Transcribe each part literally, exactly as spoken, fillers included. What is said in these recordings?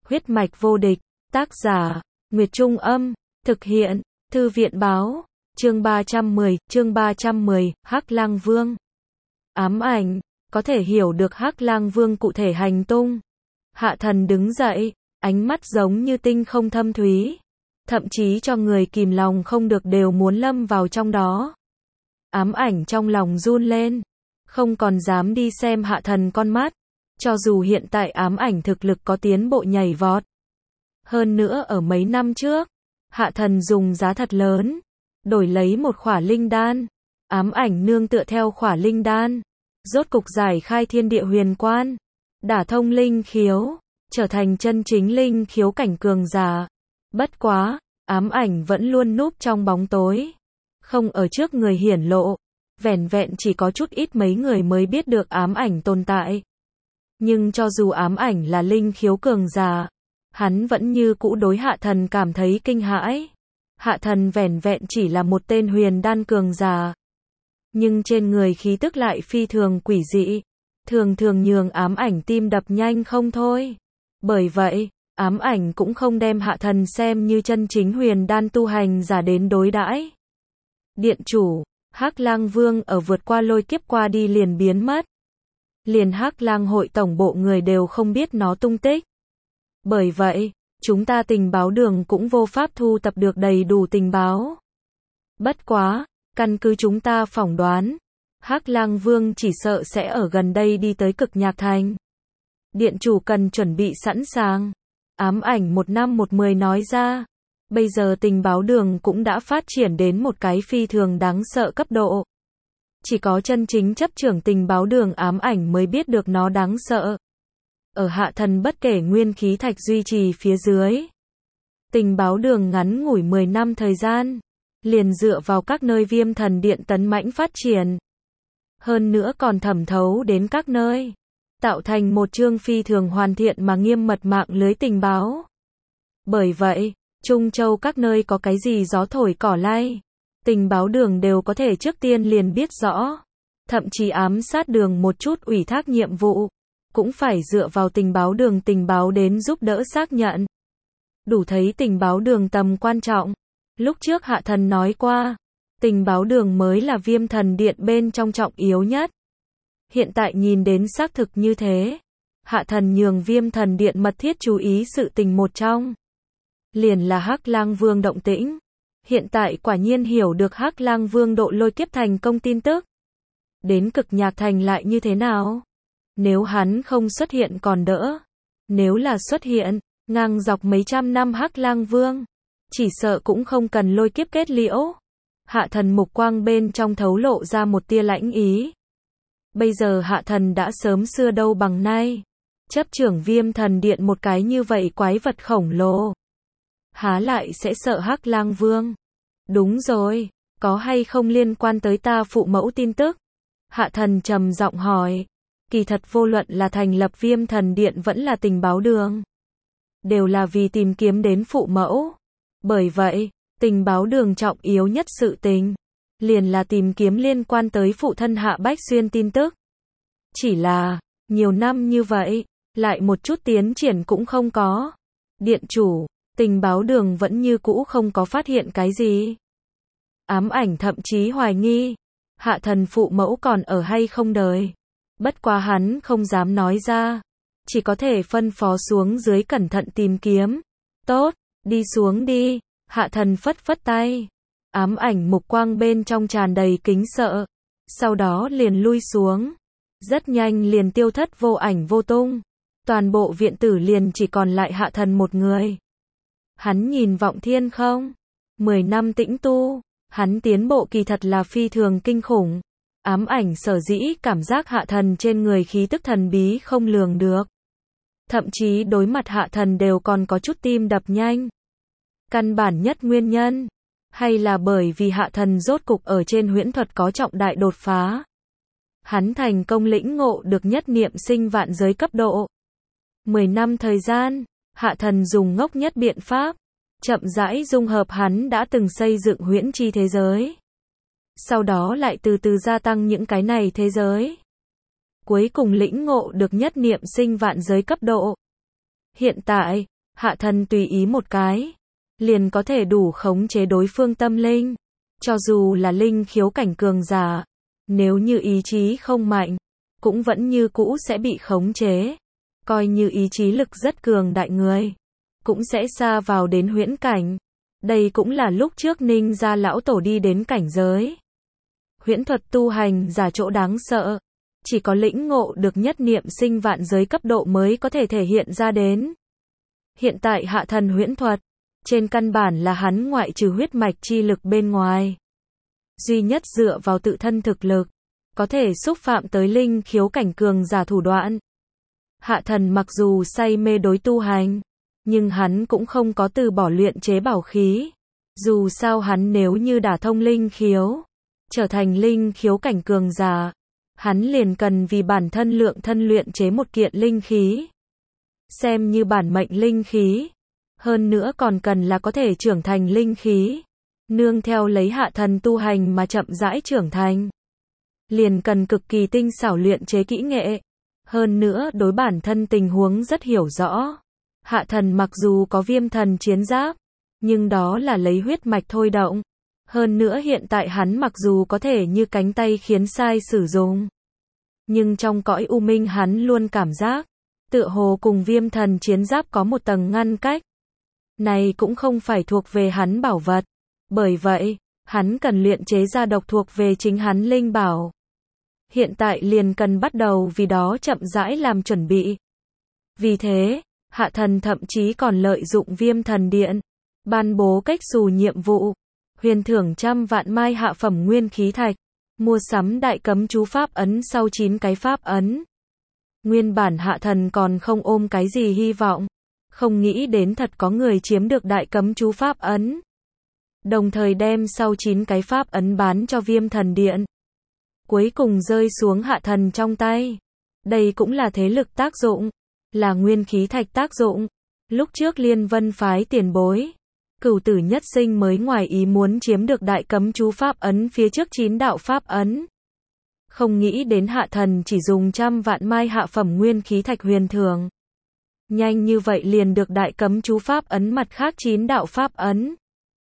Huyết mạch vô địch, tác giả, Nguyệt Trung Âm, thực hiện, Thư viện Báo, chương ba trăm mười, chương ba trăm mười, Hắc Lang Vương. Ám ảnh, có thể hiểu được Hắc Lang Vương cụ thể hành tung. Hạ Thần đứng dậy, ánh mắt giống như tinh không thâm thúy, thậm chí cho người kìm lòng không được đều muốn lâm vào trong đó. Ám ảnh trong lòng run lên, không còn dám đi xem Hạ Thần con mắt, cho dù hiện tại ám ảnh thực lực có tiến bộ nhảy vọt. Hơn nữa ở mấy năm trước, Hạ Thần dùng giá thật lớn, đổi lấy một khỏa linh đan. Ám ảnh nương tựa theo khỏa linh đan, rốt cục giải khai thiên địa huyền quan, đả thông linh khiếu, trở thành chân chính linh khiếu cảnh cường giả. Bất quá, ám ảnh vẫn luôn núp trong bóng tối, không ở trước người hiển lộ, vẻn vẹn chỉ có chút ít mấy người mới biết được ám ảnh tồn tại. Nhưng cho dù ám ảnh là linh khiếu cường giả, hắn vẫn như cũ đối Hạ Thần cảm thấy kinh hãi. Hạ Thần vẻn vẹn chỉ là một tên huyền đan cường giả, nhưng trên người khí tức lại phi thường quỷ dị, thường thường nhường ám ảnh tim đập nhanh không thôi. Bởi vậy, ám ảnh cũng không đem Hạ Thần xem như chân chính huyền đan tu hành giả đến đối đãi. Điện chủ, Hắc Lang Vương ở vượt qua lôi kiếp qua đi liền biến mất. Liền Hắc Lang hội tổng bộ người đều không biết nó tung tích. Bởi vậy, chúng ta tình báo đường cũng vô pháp thu tập được đầy đủ tình báo. Bất quá, căn cứ chúng ta phỏng đoán, Hắc Lang Vương chỉ sợ sẽ ở gần đây đi tới Cực Nhạc Thành. Điện chủ cần chuẩn bị sẵn sàng. Ám ảnh một năm một mười nói ra. Bây giờ tình báo đường cũng đã phát triển đến một cái phi thường đáng sợ cấp độ. Chỉ có chân chính chấp trưởng tình báo đường ám ảnh mới biết được nó đáng sợ. Ở Hạ Thần bất kể nguyên khí thạch duy trì phía dưới, tình báo đường ngắn ngủi mười năm thời gian, liền dựa vào các nơi Viêm Thần Điện tấn mãnh phát triển. Hơn nữa còn thẩm thấu đến các nơi, tạo thành một chương phi thường hoàn thiện mà nghiêm mật mạng lưới tình báo. Bởi vậy, Trung Châu các nơi có cái gì gió thổi cỏ lay, tình báo đường đều có thể trước tiên liền biết rõ. Thậm chí ám sát đường một chút ủy thác nhiệm vụ, cũng phải dựa vào tình báo đường tình báo đến giúp đỡ xác nhận. Đủ thấy tình báo đường tầm quan trọng. Lúc trước Hạ Thần nói qua, tình báo đường mới là Viêm Thần Điện bên trong trọng yếu nhất. Hiện tại nhìn đến xác thực như thế. Hạ Thần nhường Viêm Thần Điện mật thiết chú ý sự tình một trong, liền là Hắc Lang Vương động tĩnh. Hiện tại quả nhiên hiểu được Hắc Lang Vương độ lôi kiếp thành công tin tức. Đến Cực Nhạc Thành lại như thế nào? Nếu hắn không xuất hiện còn đỡ. Nếu là xuất hiện, ngang dọc mấy trăm năm Hắc Lang Vương, chỉ sợ cũng không cần lôi kiếp kết liễu. Hạ Thần mục quang bên trong thấu lộ ra một tia lãnh ý. Bây giờ Hạ Thần đã sớm xưa đâu bằng nay. Chấp trưởng Viêm Thần Điện một cái như vậy quái vật khổng lồ, há lại sẽ sợ Hắc Lang Vương? Đúng rồi, có hay không liên quan tới ta phụ mẫu tin tức? Hạ Thần trầm giọng hỏi. Kỳ thật vô luận là thành lập Viêm Thần Điện vẫn là tình báo đường, đều là vì tìm kiếm đến phụ mẫu. Bởi vậy, tình báo đường trọng yếu nhất sự tình, liền là tìm kiếm liên quan tới phụ thân Hạ Bách Xuyên tin tức. Chỉ là, nhiều năm như vậy, lại một chút tiến triển cũng không có. Điện chủ, tình báo đường vẫn như cũ không có phát hiện cái gì. Ám ảnh thậm chí hoài nghi, Hạ Thần phụ mẫu còn ở hay không đời. Bất quá hắn không dám nói ra, chỉ có thể phân phó xuống dưới cẩn thận tìm kiếm. Tốt, đi xuống đi. Hạ Thần phất phất tay. Ám ảnh mục quang bên trong tràn đầy kính sợ, sau đó liền lui xuống. Rất nhanh liền tiêu thất vô ảnh vô tung. Toàn bộ viện tử liền chỉ còn lại Hạ Thần một người. Hắn nhìn Vọng Thiên không? Mười năm tĩnh tu, hắn tiến bộ kỳ thật là phi thường kinh khủng. Ám ảnh sở dĩ cảm giác Hạ Thần trên người khí tức thần bí không lường được. Thậm chí đối mặt Hạ Thần đều còn có chút tim đập nhanh. Căn bản nhất nguyên nhân, hay là bởi vì Hạ Thần rốt cục ở trên huyễn thuật có trọng đại đột phá. Hắn thành công lĩnh ngộ được nhất niệm sinh vạn giới cấp độ. Mười năm thời gian, Hạ Thần dùng ngốc nhất biện pháp, chậm rãi dung hợp hắn đã từng xây dựng huyễn chi thế giới. Sau đó lại từ từ gia tăng những cái này thế giới. Cuối cùng lĩnh ngộ được nhất niệm sinh vạn giới cấp độ. Hiện tại, Hạ thần tùy ý một cái, liền có thể đủ khống chế đối phương tâm linh. Cho dù là linh khiếu cảnh cường giả, nếu như ý chí không mạnh, cũng vẫn như cũ sẽ bị khống chế. Coi như ý chí lực rất cường đại người, cũng sẽ xa vào đến huyễn cảnh. Đây cũng là lúc trước Ninh gia lão tổ đi đến cảnh giới. Huyễn thuật tu hành giả chỗ đáng sợ, chỉ có lĩnh ngộ được nhất niệm sinh vạn giới cấp độ mới có thể thể hiện ra đến. Hiện tại hạ thần huyễn thuật, trên căn bản là hắn ngoại trừ huyết mạch chi lực bên ngoài, duy nhất dựa vào tự thân thực lực, có thể xúc phạm tới linh khiếu cảnh cường giả thủ đoạn. Hạ thần mặc dù say mê đối tu hành, nhưng hắn cũng không có từ bỏ luyện chế bảo khí. Dù sao hắn nếu như đả thông linh khiếu, trở thành linh khiếu cảnh cường giả, hắn liền cần vì bản thân lượng thân luyện chế một kiện linh khí. Xem như bản mệnh linh khí. Hơn nữa còn cần là có thể trưởng thành linh khí. Nương theo lấy hạ thần tu hành mà chậm rãi trưởng thành. Liền cần cực kỳ tinh xảo luyện chế kỹ nghệ. Hơn nữa đối bản thân tình huống rất hiểu rõ. Hạ thần mặc dù có viêm thần chiến giáp, nhưng đó là lấy huyết mạch thôi động. Hơn nữa hiện tại hắn mặc dù có thể như cánh tay khiến sai sử dụng, nhưng trong cõi u minh hắn luôn cảm giác, tựa hồ cùng viêm thần chiến giáp có một tầng ngăn cách. Này cũng không phải thuộc về hắn bảo vật. Bởi vậy, hắn cần luyện chế ra độc thuộc về chính hắn linh bảo. Hiện tại liền cần bắt đầu vì đó chậm rãi làm chuẩn bị. Vì thế, hạ thần thậm chí còn lợi dụng viêm thần điện, ban bố cách xù nhiệm vụ, huyền thưởng trăm vạn mai hạ phẩm nguyên khí thạch, mua sắm đại cấm chú pháp ấn sau chín cái pháp ấn. Nguyên bản hạ thần còn không ôm cái gì hy vọng, không nghĩ đến thật có người chiếm được đại cấm chú pháp ấn. Đồng thời đem sau chín cái pháp ấn bán cho viêm thần điện. Cuối cùng rơi xuống hạ thần trong tay. Đây cũng là thế lực tác dụng, là nguyên khí thạch tác dụng. Lúc trước Liên Vân phái tiền bối, Cửu Tử Nhất Sinh mới ngoài ý muốn chiếm được đại cấm chú pháp ấn phía trước chín đạo pháp ấn. Không nghĩ đến hạ thần chỉ dùng trăm vạn mai hạ phẩm nguyên khí thạch huyền thưởng. Nhanh như vậy liền được đại cấm chú pháp ấn mặt khác chín đạo pháp ấn.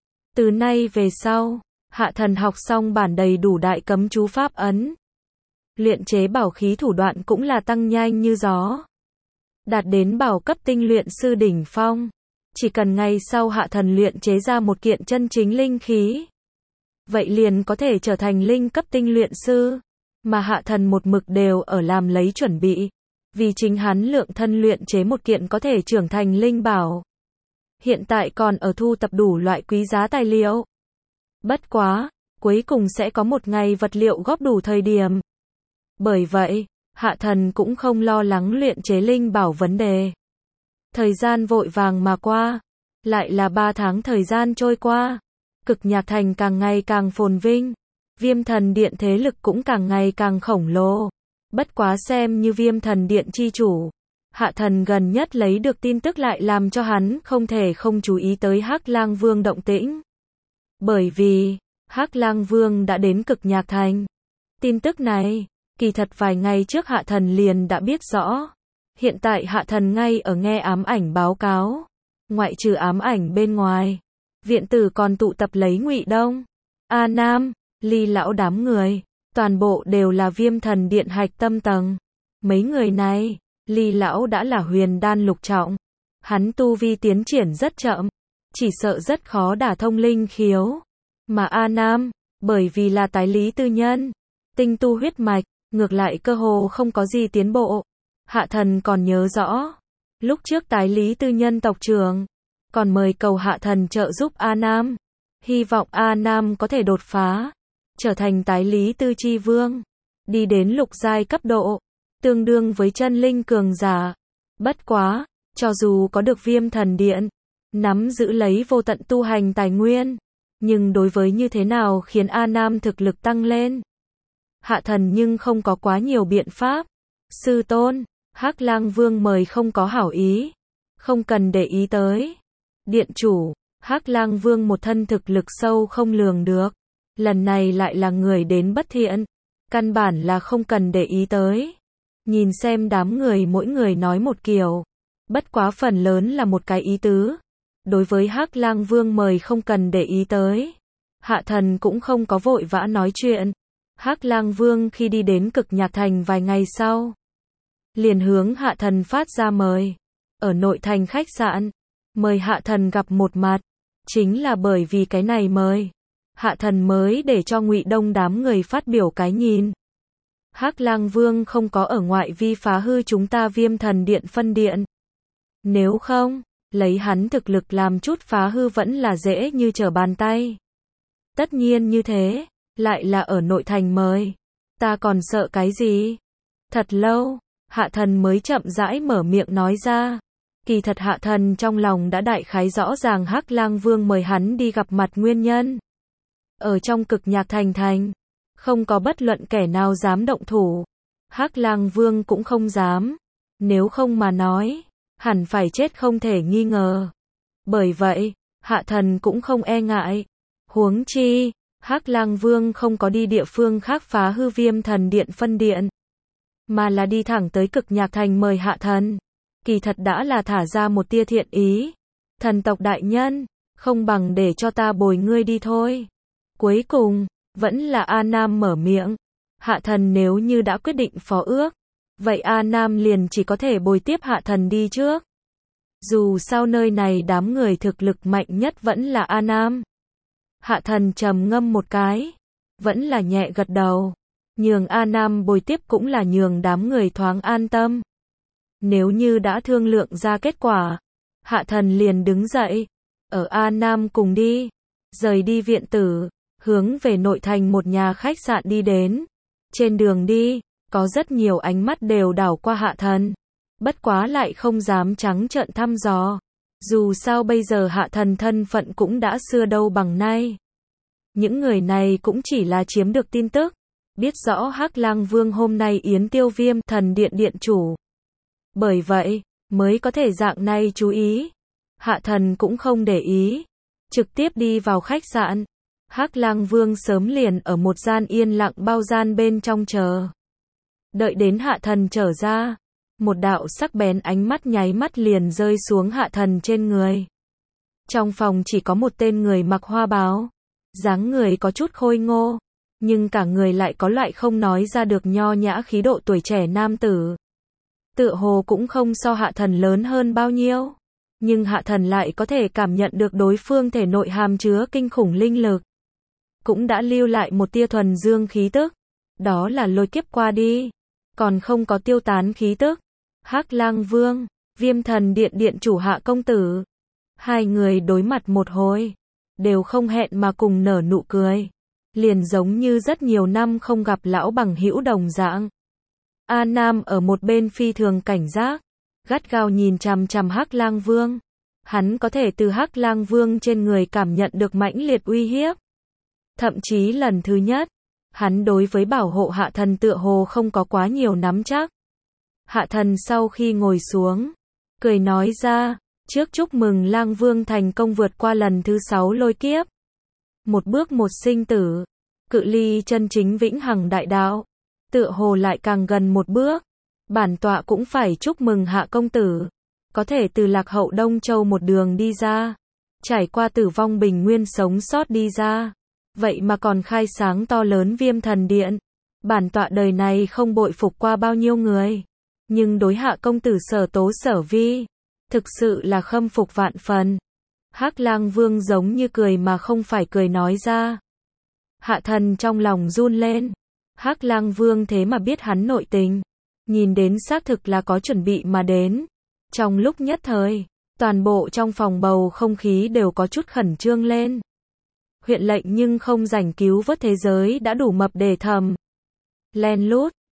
Từ nay về sau, hạ thần học xong bản đầy đủ đại cấm chú pháp ấn. Luyện chế bảo khí thủ đoạn cũng là tăng nhanh như gió. Đạt đến bảo cấp tinh luyện sư đỉnh phong. Chỉ cần ngày sau hạ thần luyện chế ra một kiện chân chính linh khí, vậy liền có thể trở thành linh cấp tinh luyện sư. Mà hạ thần một mực đều ở làm lấy chuẩn bị. Vì chính hắn lượng thân luyện chế một kiện có thể trưởng thành linh bảo. Hiện tại còn ở thu tập đủ loại quý giá tài liệu. Bất quá, cuối cùng sẽ có một ngày vật liệu góp đủ thời điểm. Bởi vậy, hạ thần cũng không lo lắng luyện chế linh bảo vấn đề. Thời gian vội vàng mà qua, lại là ba tháng thời gian trôi qua. Cực Nhạc Thành càng ngày càng phồn vinh, Viêm Thần Điện thế lực cũng càng ngày càng khổng lồ. Bất quá xem như Viêm Thần Điện chi chủ, hạ thần gần nhất lấy được tin tức lại làm cho hắn không thể không chú ý tới Hắc Lang Vương động tĩnh. Bởi vì, Hắc Lang Vương đã đến Cực Nhạc Thành. Tin tức này, kỳ thật vài ngày trước hạ thần liền đã biết rõ. Hiện tại hạ thần ngay ở nghe ám ảnh báo cáo. Ngoại trừ ám ảnh bên ngoài, viện tử còn tụ tập lấy Ngụy Đông, A Nam, Ly lão đám người. Toàn bộ đều là Viêm Thần Điện hạch tâm tầng. Mấy người này, Ly lão đã là huyền đan lục trọng. Hắn tu vi tiến triển rất chậm, chỉ sợ rất khó đả thông linh khiếu. Mà A Nam, bởi vì là tái lý tư nhân, tinh tu huyết mạch, ngược lại cơ hồ không có gì tiến bộ. Hạ thần còn nhớ rõ, lúc trước tái lý tư nhân tộc trưởng, còn mời cầu hạ thần trợ giúp A Nam. Hy vọng A Nam có thể đột phá, trở thành tái lý tư chi vương, đi đến lục giai cấp độ, tương đương với chân linh cường giả. Bất quá, cho dù có được Viêm Thần Điện, nắm giữ lấy vô tận tu hành tài nguyên, nhưng đối với như thế nào khiến A Nam thực lực tăng lên, hạ thần nhưng không có quá nhiều biện pháp. Sư tôn, Hắc Lang Vương mời không có hảo ý, không cần để ý tới. Điện chủ, Hắc Lang Vương một thân thực lực sâu không lường được, lần này lại là người đến bất thiện, căn bản là không cần để ý tới. Nhìn xem đám người mỗi người nói một kiểu, Bất quá phần lớn là một cái ý tứ. Đối với Hắc Lang Vương mời không cần để ý tới. Hạ thần cũng không có vội vã nói chuyện. Hắc Lang Vương khi đi đến Cực Nhạc Thành vài ngày sau, liền hướng Hạ thần phát ra mời. Ở nội thành khách sạn, mời Hạ thần gặp một mặt. Chính là bởi vì cái này mời. Hạ thần mới để cho Ngụy Đông đám người phát biểu cái nhìn. Hắc Lang Vương không có ở ngoại vi phá hư chúng ta Viêm Thần Điện phân điện. Nếu không, lấy hắn thực lực làm chút phá hư vẫn là dễ như trở bàn tay. Tất nhiên như thế, lại là ở nội thành mời. Ta còn sợ cái gì? Thật lâu, Hạ thần mới chậm rãi mở miệng nói ra. Kỳ thật Hạ thần trong lòng đã đại khái rõ ràng Hắc Lang Vương mời hắn đi gặp mặt nguyên nhân. Ở trong Cực Nhạc Thành thành, không có bất luận kẻ nào dám động thủ. Hắc Lang Vương cũng không dám. Nếu không mà nói, hẳn phải chết không thể nghi ngờ. Bởi vậy, Hạ thần cũng không e ngại. Huống chi, Hắc Lang Vương không có đi địa phương khác phá hư Viêm Thần Điện phân điện, mà là đi thẳng tới Cực Nhạc Thành mời Hạ thần. Kỳ thật đã là thả ra một tia thiện ý. Thần tộc đại nhân, không bằng để cho ta bồi ngươi đi thôi. Cuối cùng, vẫn là A Nam mở miệng. Hạ thần nếu như đã quyết định phó ước, vậy A Nam liền chỉ có thể bồi tiếp Hạ thần đi trước. Dù sao nơi này đám người thực lực mạnh nhất vẫn là A Nam. Hạ thần trầm ngâm một cái, vẫn là nhẹ gật đầu. Nhường A Nam bồi tiếp cũng là nhường đám người thoáng an tâm. Nếu như đã thương lượng ra kết quả, Hạ thần liền đứng dậy, ở A Nam cùng đi, rời đi viện tử, hướng về nội thành một nhà khách sạn đi đến. Trên đường đi, có rất nhiều ánh mắt đều đảo qua Hạ thần, bất quá lại không dám trắng trợn thăm dò. Dù sao bây giờ Hạ thần thân phận cũng đã xưa đâu bằng nay. Những người này cũng chỉ là chiếm được tin tức, biết rõ Hắc Lang Vương hôm nay yến tiêu Viêm Thần Điện điện chủ. Bởi vậy, mới có thể dạng này chú ý. Hạ thần cũng không để ý, trực tiếp đi vào khách sạn. Hắc Lang Vương sớm liền ở một gian yên lặng bao gian bên trong chờ. Đợi đến Hạ thần trở ra, một đạo sắc bén ánh mắt nháy mắt liền rơi xuống Hạ thần trên người. Trong phòng chỉ có một tên người mặc hoa bào, dáng người có chút khôi ngô, nhưng cả người lại có loại không nói ra được nho nhã khí độ tuổi trẻ nam tử. Tựa hồ cũng không so Hạ thần lớn hơn bao nhiêu, nhưng Hạ thần lại có thể cảm nhận được đối phương thể nội hàm chứa kinh khủng linh lực, cũng đã lưu lại một tia thuần dương khí tức, đó là lôi kiếp qua đi, còn không có tiêu tán khí tức. Hắc Lang Vương, Viêm Thần Điện điện chủ Hạ công tử. Hai người đối mặt một hồi, đều không hẹn mà cùng nở nụ cười, liền giống như rất nhiều năm không gặp lão bằng hữu đồng dạng. A Nam ở một bên phi thường cảnh giác, gắt gao nhìn chằm chằm Hắc Lang Vương. Hắn có thể từ Hắc Lang Vương trên người cảm nhận được mãnh liệt uy hiếp. Thậm chí lần thứ nhất, hắn đối với bảo hộ Hạ thần tựa hồ không có quá nhiều nắm chắc. Hạ thần sau khi ngồi xuống, cười nói ra, trước chúc mừng Lang Vương thành công vượt qua lần thứ sáu lôi kiếp. Một bước một sinh tử, cự ly chân chính vĩnh hằng đại đạo, tựa hồ lại càng gần một bước. Bản tọa cũng phải chúc mừng Hạ công tử, có thể từ Lạc Hậu Đông Châu một đường đi ra, trải qua tử vong bình nguyên sống sót đi ra, vậy mà còn khai sáng to lớn Viêm Thần Điện. Bản tọa đời này không bội phục qua bao nhiêu người, nhưng đối Hạ công tử sở tố sở vi, thực sự là khâm phục vạn phần. Hắc Lang Vương giống như cười mà không phải cười nói ra. Hạ thần trong lòng run lên. Hắc Lang Vương thế mà biết hắn nội tình, nhìn đến xác thực là có chuẩn bị mà đến. Trong lúc nhất thời, toàn bộ trong phòng bầu không khí đều có chút khẩn trương lên. Huyện lệnh nhưng không rảnh cứu vớt thế giới đã đủ mập để thầm. Len lút,